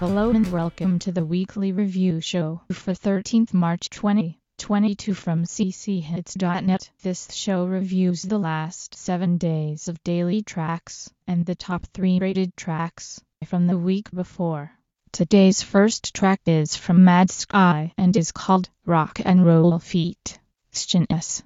Hello and welcome to the weekly review show for 13th March 2022 from cchits.net. This show reviews the last 7 days of daily tracks and the top 3 rated tracks from the week before. Today's first track is from Mad Sky and is called Rock and Roll Feet. S.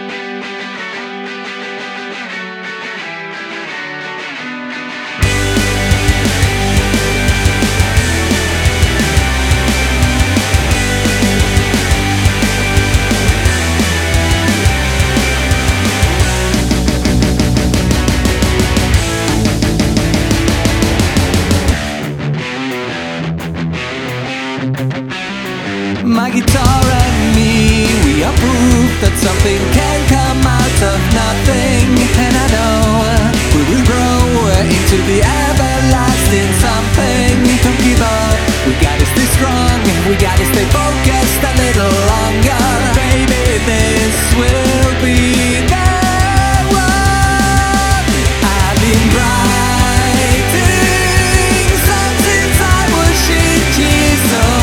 My guitar and me, we are proof that something can come out of nothing. And I know we will grow into the everlasting something. Don't give up, we gotta stay strong, we gotta stay focused a little longer. Baby, this will be the one. I've been writing songs since I was years old.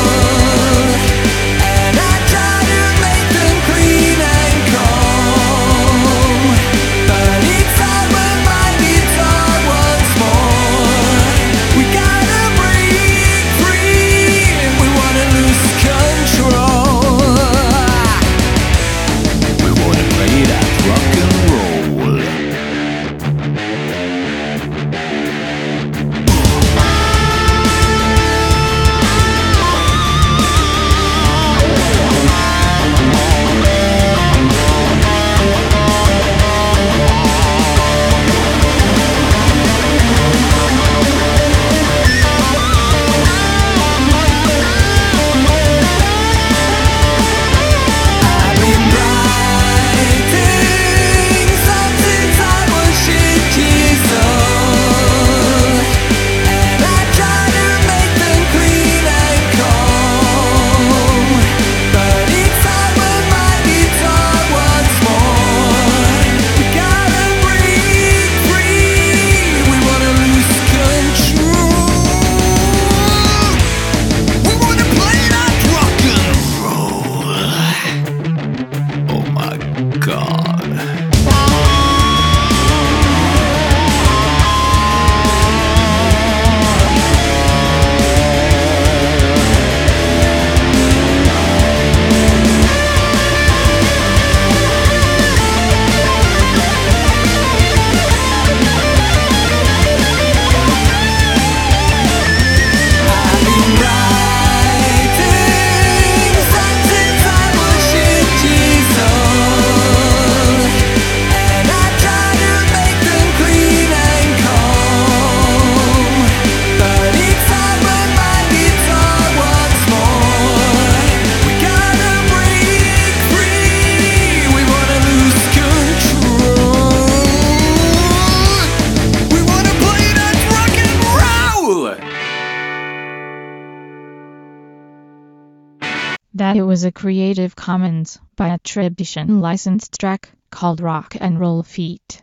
That it was a Creative Commons by attribution licensed track called Rock and Roll Feet.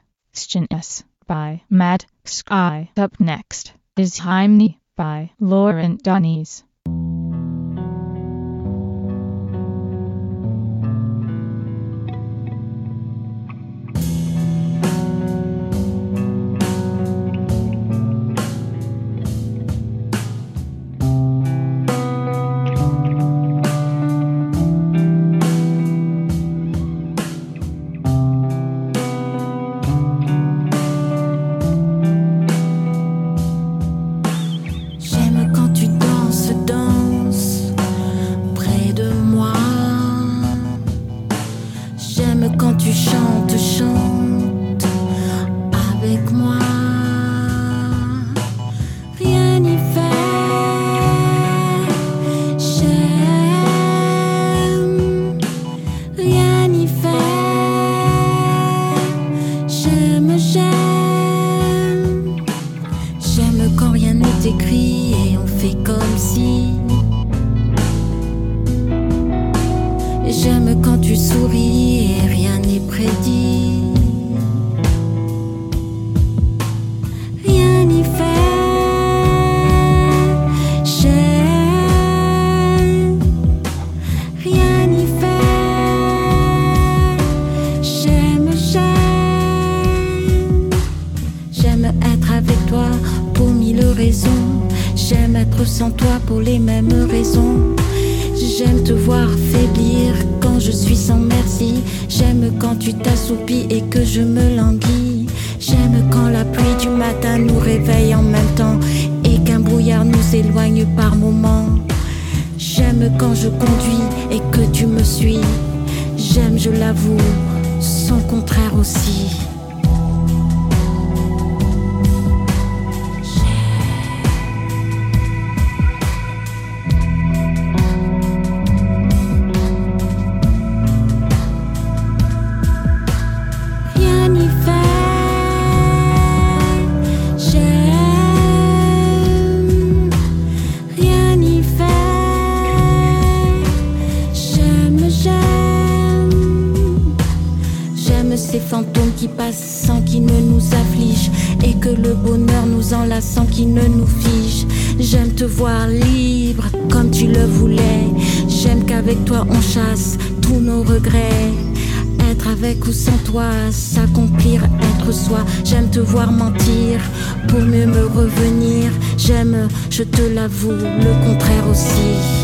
S by Mad Sky. Up next is Hymne by Laurent Donies. J'aime quand tu souris et rien n'est prédit. être sans toi pour les mêmes raisons. J'aime te voir faiblir quand je suis sans merci. J'aime quand tu t'assoupis et que je me languis. J'aime quand la pluie du matin nous réveille en même temps et qu'un brouillard nous éloigne par moments. J'aime quand je conduis et que tu me suis. J'aime, je l'avoue, son contraire aussi. Ces fantômes qui passent sans qu'ils ne nous affligent et que le bonheur nous enlace sans qu'il ne nous fige. J'aime te voir libre comme tu le voulais. J'aime qu'avec toi on chasse tous nos regrets. Être avec ou sans toi, s'accomplir, être soi. J'aime te voir mentir pour mieux me revenir. J'aime, je te l'avoue, le contraire aussi.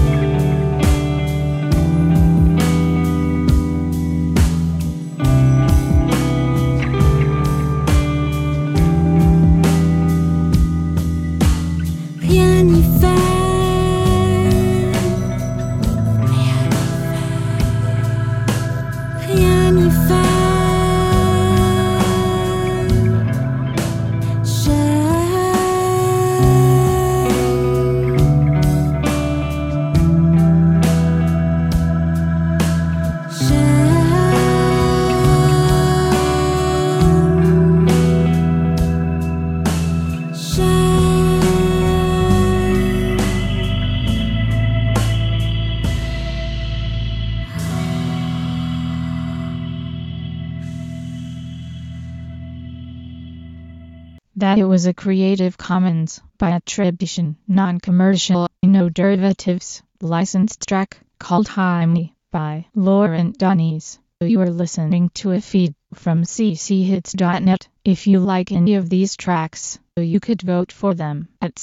That it was a Creative Commons by attribution, non-commercial, no derivatives, licensed track called Hi Me by Laurent Donies. You are listening to a feed from cchits.net. If you like any of these tracks, you could vote for them at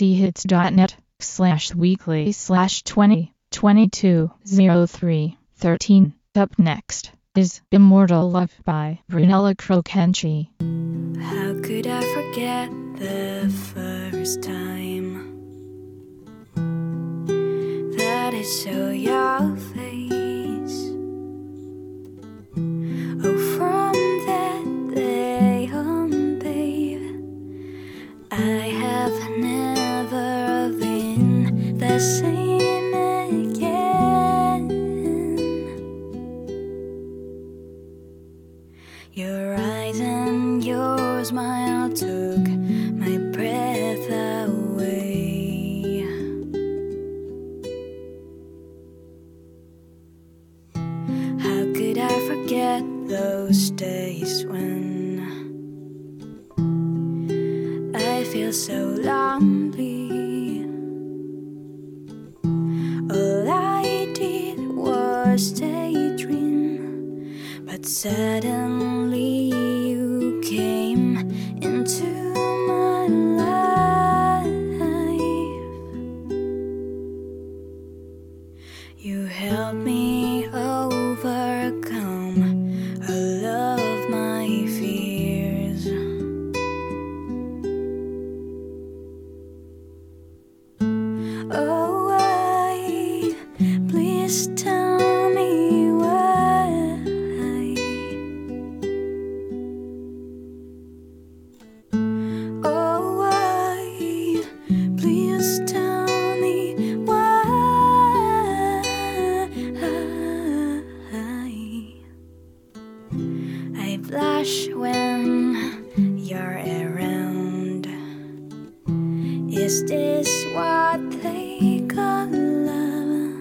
cchits.net/weekly/20220313. Up next is Immortal Love by Brunella Crocanci. How could I forget the first time that I saw your face? Oh, from that day on, babe, I have never been the same again. Your eyes and your smile took my breath away. How could I forget those days when I feel so lonely? All I did was daydream, but suddenly you came into my life. You helped me overcome all of my fears. Oh, why? Please tell me why. Oh, why? Please tell me why. I blush when you're around. Is this what they call love?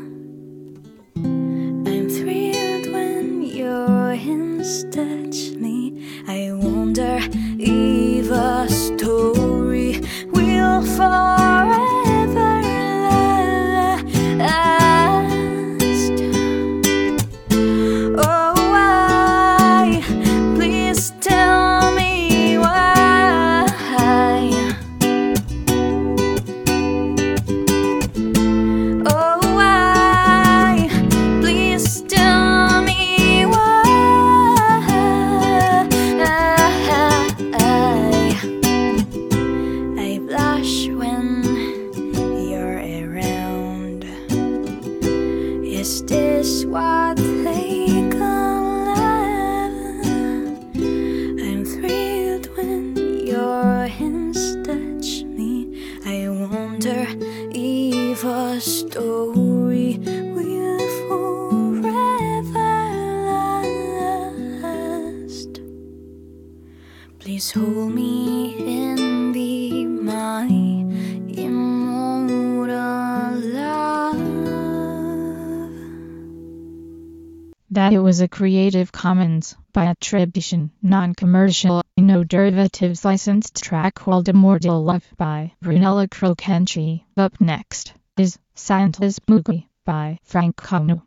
I'm thrilled when your hands touch me. I wonder if a story will forever last. Oh, why? Please tell me why. Please hold me and be my immortal love. That it was a Creative Commons by attribution, non-commercial, no derivatives licensed track called Immortal Love by Brunella Crocanci. Up next is Santa's Boogie by Frank Cano.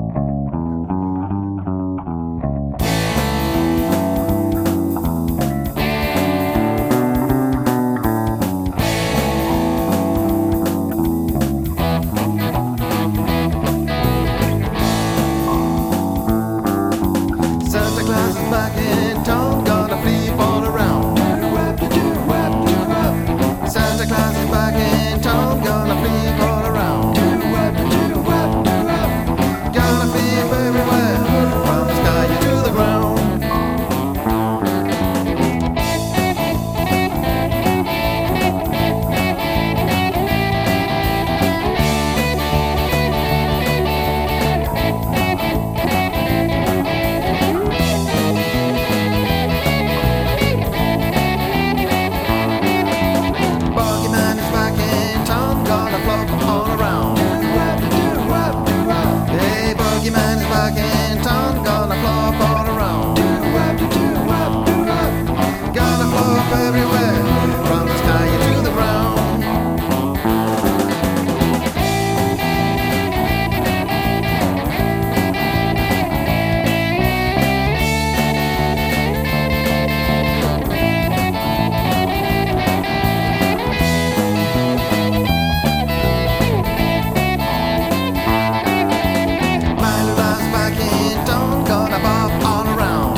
Back in town, gonna flip all around. Santa Claus is back in town, gonna flip all around. Gonna flip everywhere, from the sky to the ground. Everywhere, from the sky to the ground. My Lula's back in town, gonna pop all around.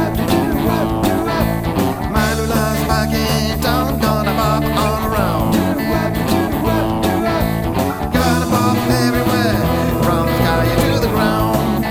My Lula's back in town, gonna pop all around. Gonna pop everywhere, from the sky to the ground.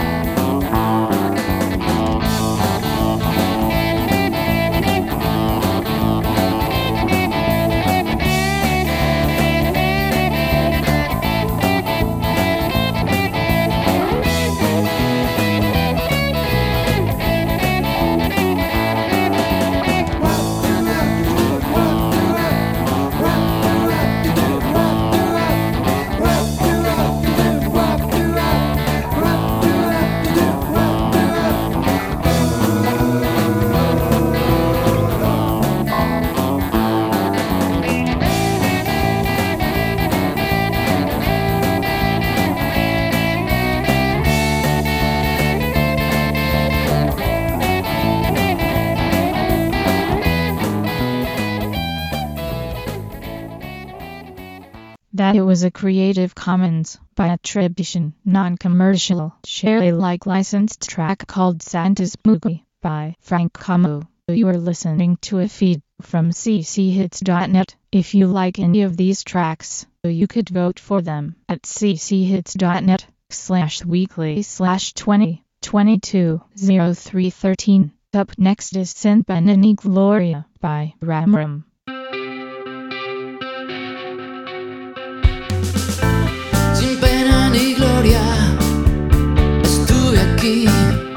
That it was a Creative Commons by attribution, non-commercial, share Alike licensed track called Santa's Boogie by Frank Camo. You are listening to a feed from cchits.net. If you like any of these tracks, you could vote for them at cchits.net/weekly/2022-0313. Up next is Sin Pena ni Gloria by Ramram. Sin pena ni gloria, estuve aquí.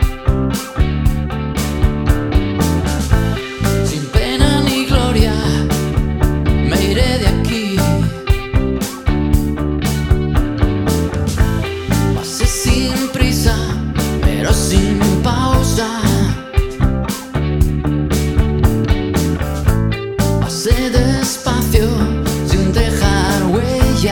Sin pena ni gloria, me iré de aquí. Pasé sin prisa, pero sin pausa. Pasé despacio, sin dejar huella.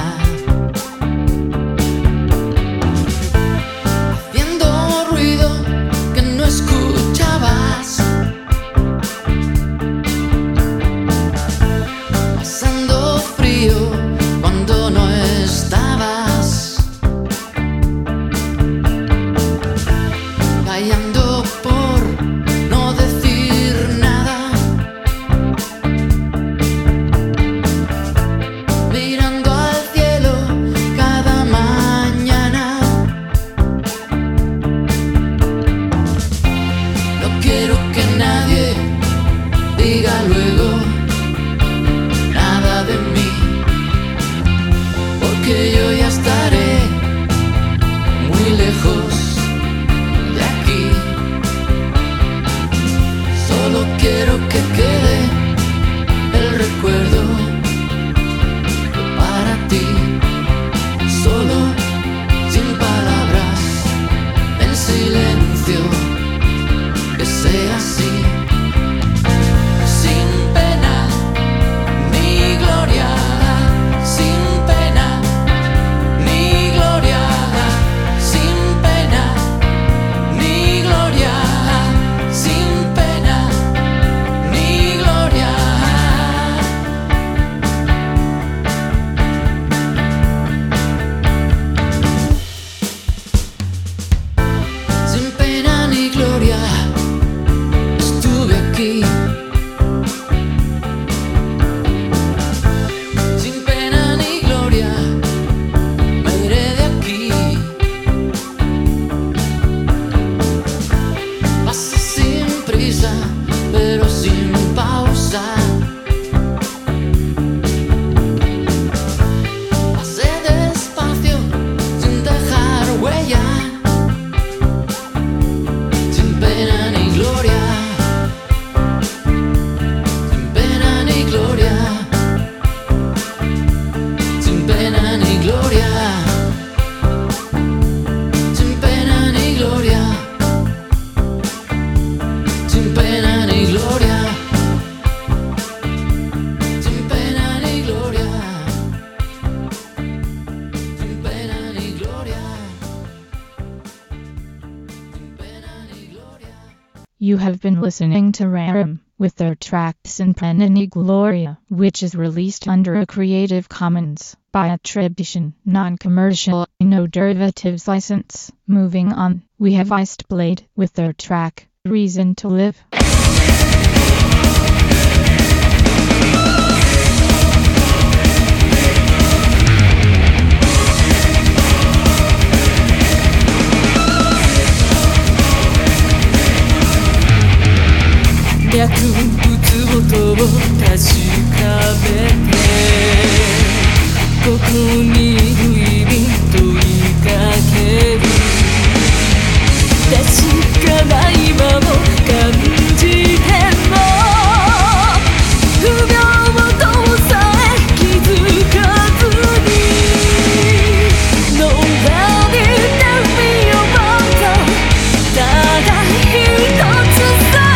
Cuando no estabas, callando por no decir nada, mirando al cielo cada mañana. No quiero que nadie diga luego nada de mí, que yo ya estaré muy lejos de aquí. Solo quiero pausa, pero sin pausa. Pasé despacio, sin dejar huella, sin pena ni gloria, sin pena ni gloria, sin pena ni gloria, sin pena ni gloria, sin pena ni gloria, sin pena ni gloria, sin pena ni gloria, sin pena ni gloria. You have been listening to Raram with their track Sin Pena Ni Gloria, which is released under a Creative Commons by attribution, non-commercial, no derivatives license. Moving on, we have Iced Blade with their track Reason to Live. 脈打つ音を確かめてここにいる意味問いかける確かな今も感じても不平等さえ気づかずに Nobody tell me about that ただ一つさ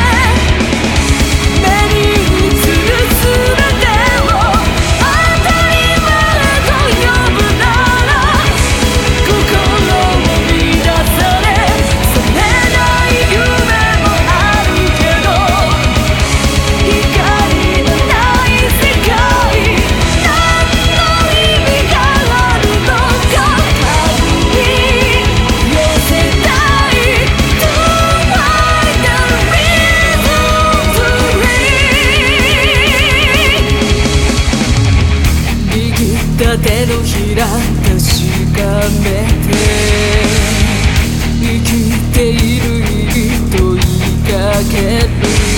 手のひら確かめて生きている意義問いかける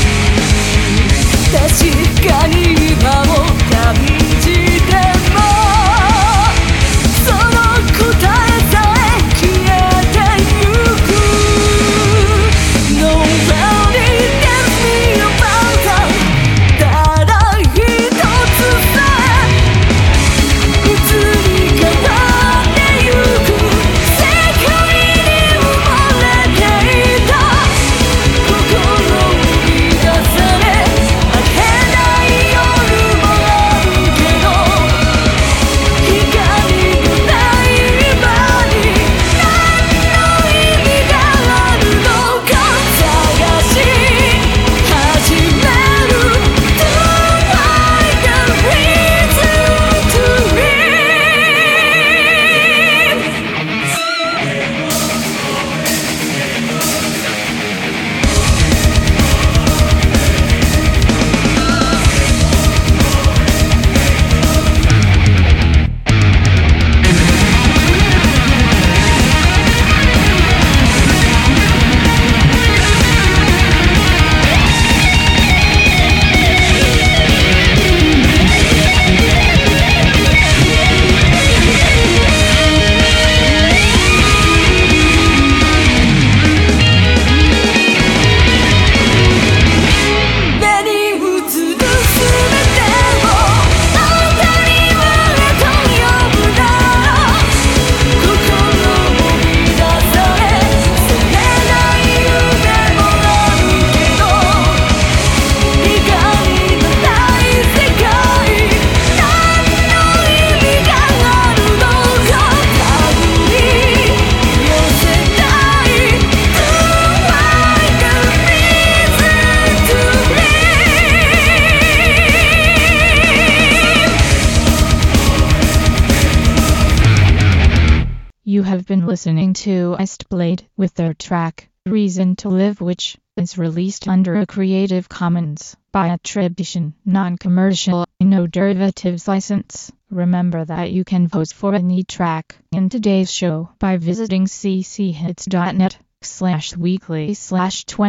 確かに今も感じてもその答えさえ消えてゆく Nobody tell me about that ただ一つさ You have been listening to Iced Blade with their track Reason to Live, which is released under a Creative Commons by attribution, non-commercial, no derivatives license. Remember that you can vote for any track in today's show by visiting cchits.net/weekly/20.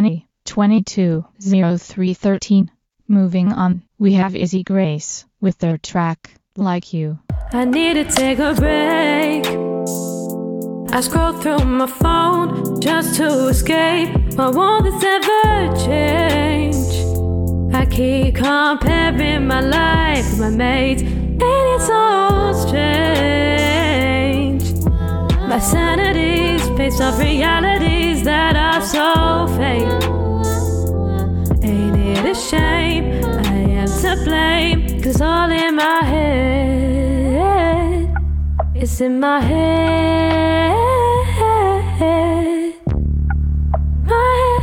220313. Moving on, we have Izzy Grace with their track, Like You. I need to take a break. I scroll through my phone just to escape. Why won't this ever change? I keep comparing my life with my mates, and it's so strange. My sanity's based off realities that are so fake. Ain't it a shame? I am to blame, 'cause all in my head, it's in my head. My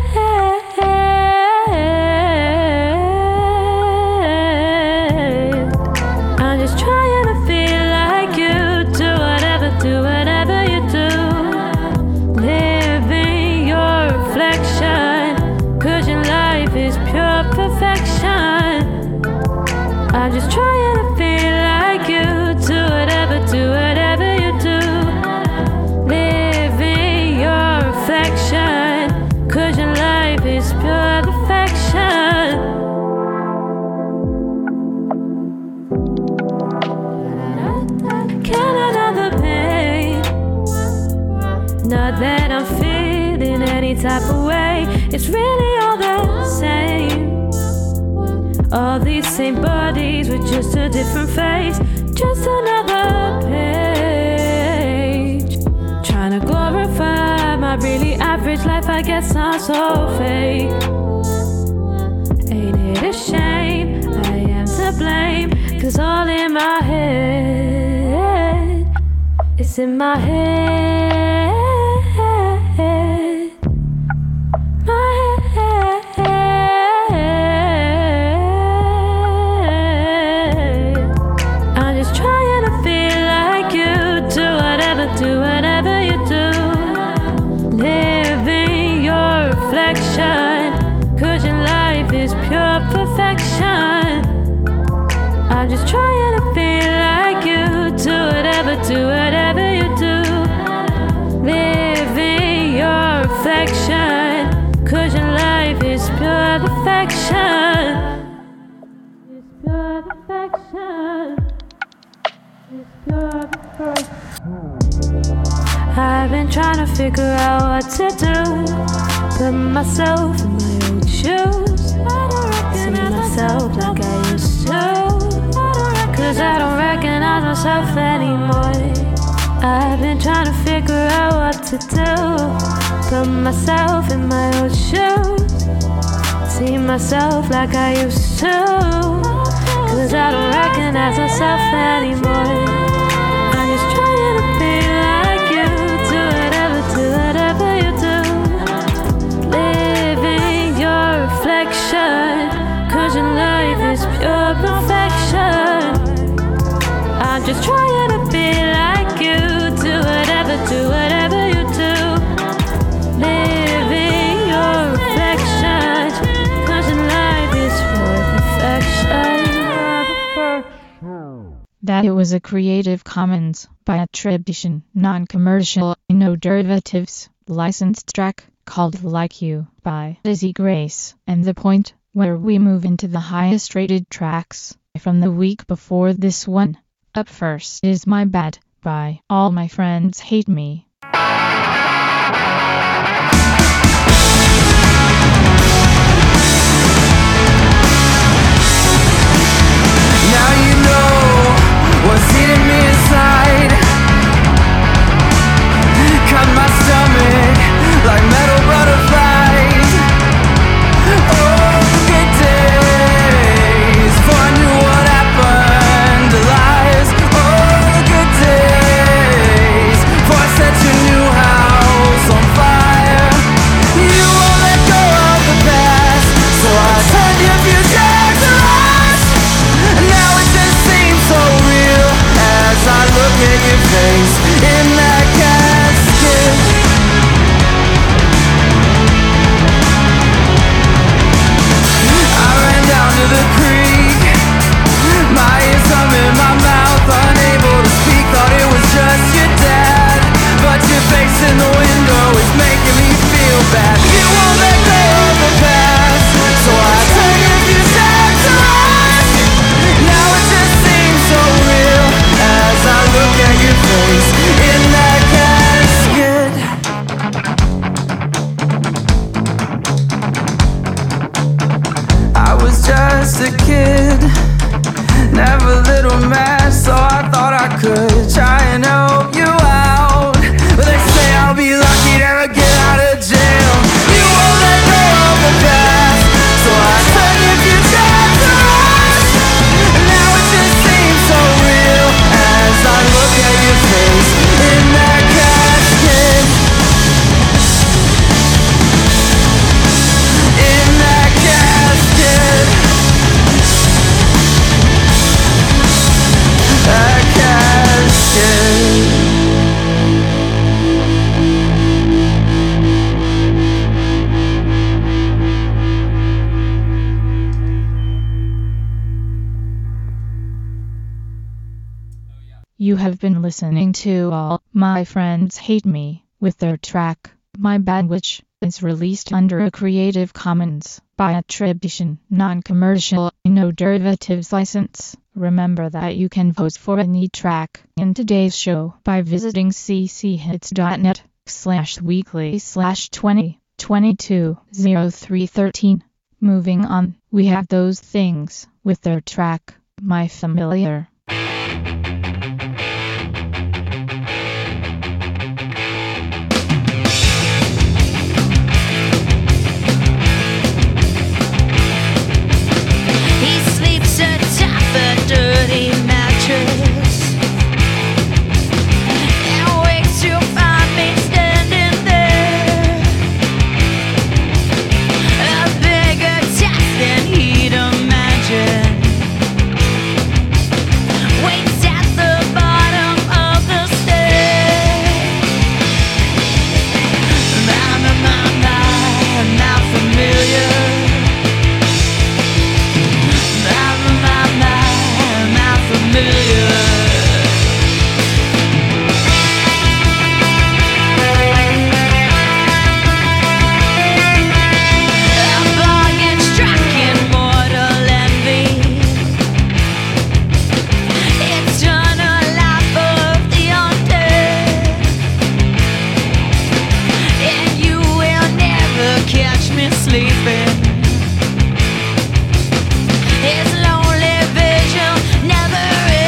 head. I'm just trying to feel like you. Do whatever you do. Live in your reflection, 'cause your life is pure perfection. I'm just trying to feel like you. Do whatever you do. Live in your reflection, 'cause your life is pure perfection. Can another pain? Not that I'm feeling any type of way. It's really all the same. All these same bodies with just a different face. Just another page. Trying to glorify my really average life. I guess I'm so fake. Ain't it a shame? I am to blame, 'cause all in my head, it's in my head. My head. I'm just trying to feel like you. Do whatever you do. Live in your reflection, 'cause your life is pure perfection. I'm just trying to feel like you. Do whatever you do. Live in your reflection, 'cause your life is pure perfection. It's pure perfection. It's pure perfection. I've been trying to figure out what to do. Put myself in my old shoes. See myself like I used to. 'Cause I don't recognize myself anymore. I've been trying to figure out what to do. Put myself in my old shoes. See myself like I used to. 'Cause I don't recognize myself anymore. I'm just trying to feel like you. Do whatever you do. Live in your reflection, 'cause your life is pure perfection. I'm just trying to feel like you. Do whatever you do. Live in your reflection, 'cause your life is pure perfection. That it was a Creative Commons by attribution, non-commercial, no derivatives, licensed track called Like You by Izzy Grace, and the point where we move into the highest rated tracks from the week before this one. Up first is My Bad by All My Friends Hate Me. Now you know what's eating me inside. Cut my stomach like metal butterflies. Oh, good days, for I knew what happened to lies. Oh, good days, for I said to a kid, never little mad, so I thought I could try and help you out. But they say I'll be lucky to ever get out of jail. You won't let go of the past, so I turn your future to us. And now it just seems so real as I look at your face in that casket. In that casket. That casket. You have been listening to All My Friends Hate Me with their track, My Bad, which is released under a Creative Commons by attribution, non-commercial, no derivatives license. Remember that you can vote for any track in today's show by visiting cchits.net/weekly/2022-0313. Moving on, we have Those Things with their track, My Familiar. He sleeps atop a dirty mattress and wakes to find me standing there. A bigger task than he'd imagined waits at the bottom of the stairs. Not familiar. Not familiar. A bargain struck in mortal envy. Eternal life of the undead. And you will never catch me sleeping. His lonely vision never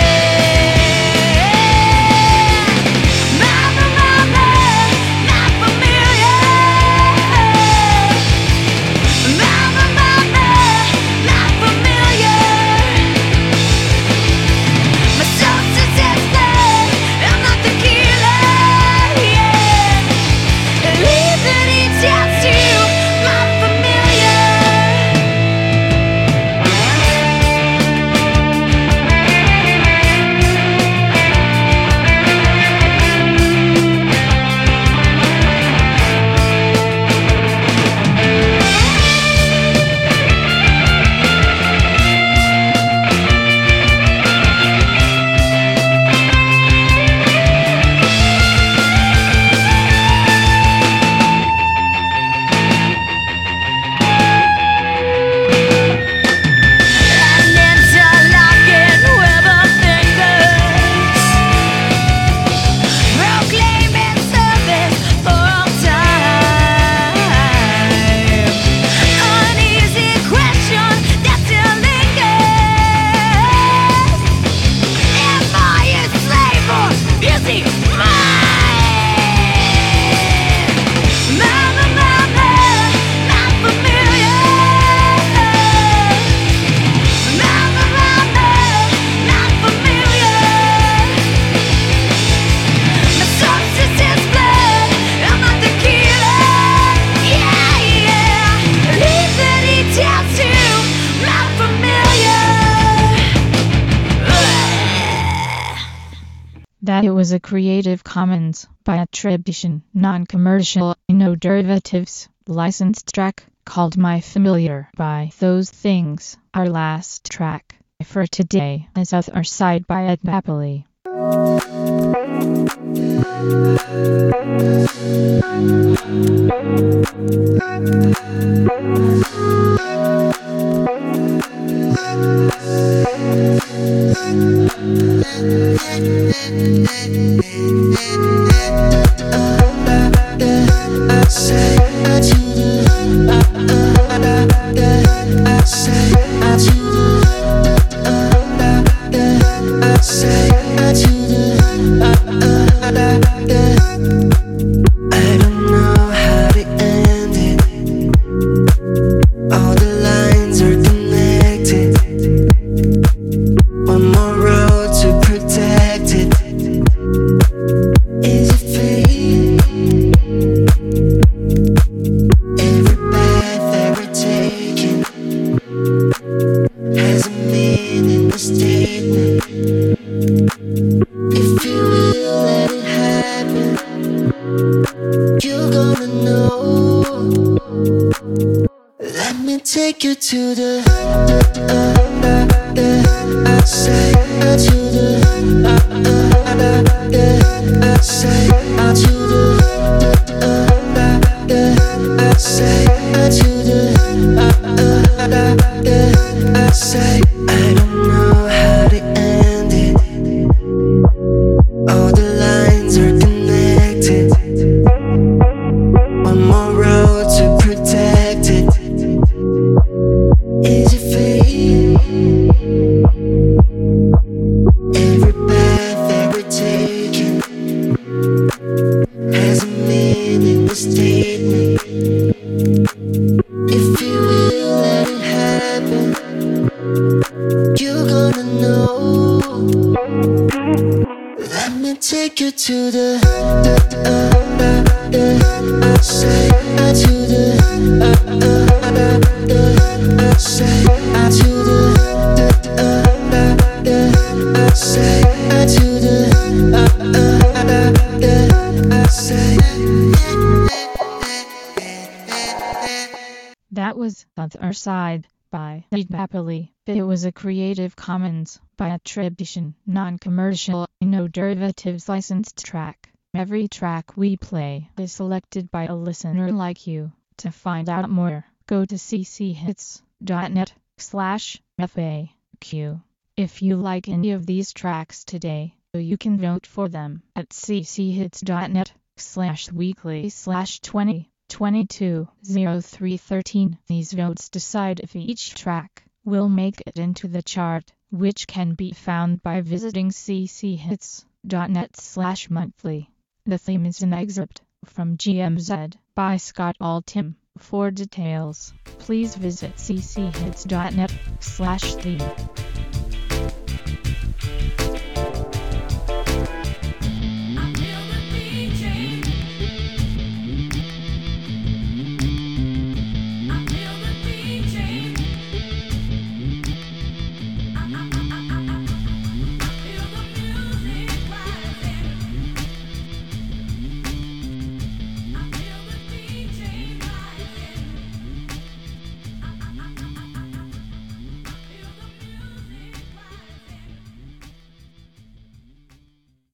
ends. Mama, not familiar. Mama, not familiar. My substance is blood. I'm not the killer. Yeah. Leave the details to my familiar. An interlocking web of fingers, proclaiming service for all time. Uneasy question that still lingers. Am I a slave or is he mine? Mama, not familiar. Mama, not familiar. My substance is blood. I'm not the killer. Yeah. Leave the details to my familiar. That it was a Creative Commons by attribution, non-commercial, no derivatives, licensed track called My Familiar by Those Things. Our last track for today is Other Side by Ed Napoli. Say to the say to the say to the say to the say. I don't know how to end it. All the lines are connected. One more road to protect it. Is it fate? Every path that we're taking has a meaning, a statement. If you will let it happen, you're gonna know. Let me take you to the say to the say to the say to the say. That was The Other Side by Lead Happily. It was a Creative Commons by attribution, non-commercial, no derivatives licensed track. Every track we play is selected by a listener like you. To find out more, go to cchits.net/FAQ. If you like any of these tracks today, you can vote for them at cchits.net/weekly/2022-0313. These votes decide if each track will make it into the chart, which can be found by visiting cchits.net/monthly. The theme is an excerpt from GMZ by Scott Altham. For details, please visit cchits.net/theme.